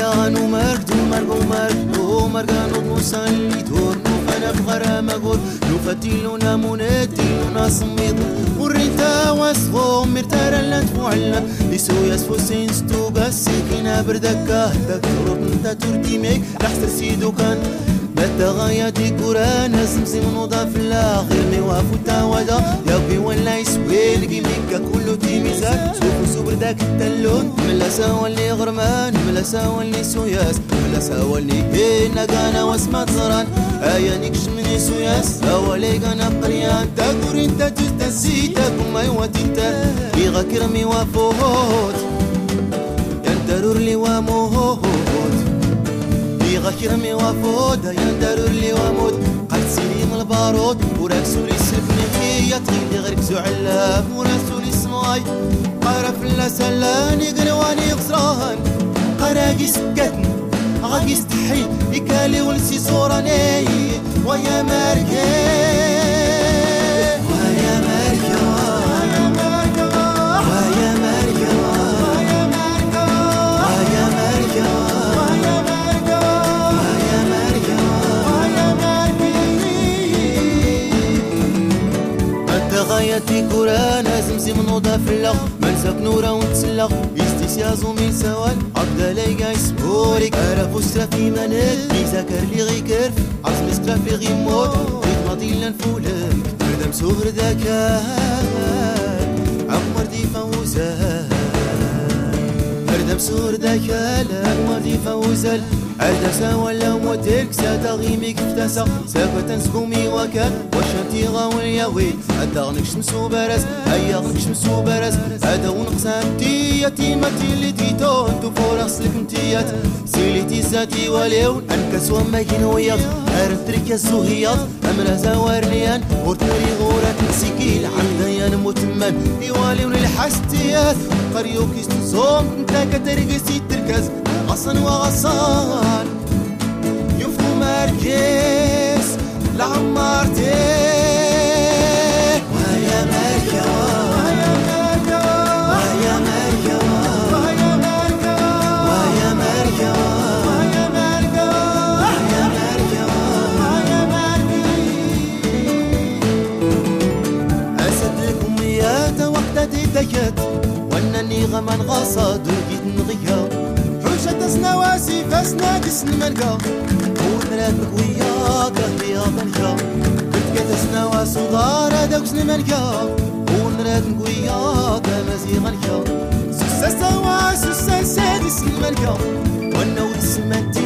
غانو مرد ومرقو مرد ومرقانو نصلي دور نوفانا بغرامة قول نفتيلونا مناديلونا صميط وريتا واسغوم مرتارا لا تفوعلنا يسو يسفو سينستو قاسيكينا بردكا دكتور انتا تردي ميك لحسر سيدو كان متى غاياتي قرانا سمسي منوضة في الآخر ميوافو تاودا يابي ولا يسوي لقي ميكا كله تيميزات سوفو سوبر داك التلون ملا ساوى اللي غرمان ملا ساوى اللي سوياس ملا ساوى اللي كينا قانا واسمع زران آيا نكش مني سوياس ساوى لي قانا قريان تاكور انتا تستنسيتك وما يوات انتا بيغا كرمي وافوهوت ينترور لي واموهوت غكرمي وفودا يندروا اللي واموت قد سليم البارود وراسولي سلفني هي تغيلي غير كزعلاب وراسولي سماي قرا فلا سلاني قلواني غزران قراقي سكتن غاقي استحي يكالي ولسي صوراني ويا ماركي غايتي كورانا زمزي منوضة في اللغ منسك نورا ونتسلغ يستسيازو من سوال عبدا لايقا يسبوريك عرفو سرا في منال يذاكر لي غي كرف عرس مسترا في غي موت غيت ماضي لنفولك مردم سهر ذاكار عمر دي فوزال مردم سهر ذاكار عمر دي فوزال عردسا ولا موتيك ساتغيمي كفتاسا ساكوة سكومي وكان وشانتي غاول ياوي هدا غنك شمسو برس هيا غنك شمسو برس هدا ونقسان تياتي ماتي اللي تيتو انتو فورا سلك نتيات سيليتي ساتي واليون انكس وما كينويات ارتريك الزوهيات امرا زوارنيان ورتري غورات نسيكيل عنديان متمن يواليون الحستيات قريوكي ستنصوم انتا كترقسي تركز غصن وغصان يفقو مركز لعمارتي ويا مركز ويا مركز ويا مركز ويا مركز ويا مركز ويا مركز ويا مركز ويا مركز أسد الأمنيات وحدتي دكت وأنني غمان غصاد وجيت نغيا حجة سنواسي فاسنا جسن ملقا ونراد مقويا قهبيا ملقا بتكت سنواس وضارة دوسن ملقا ونراد مقويا كمزي ملقا سوسا سوا سوسا سادس ملقا ونور السمات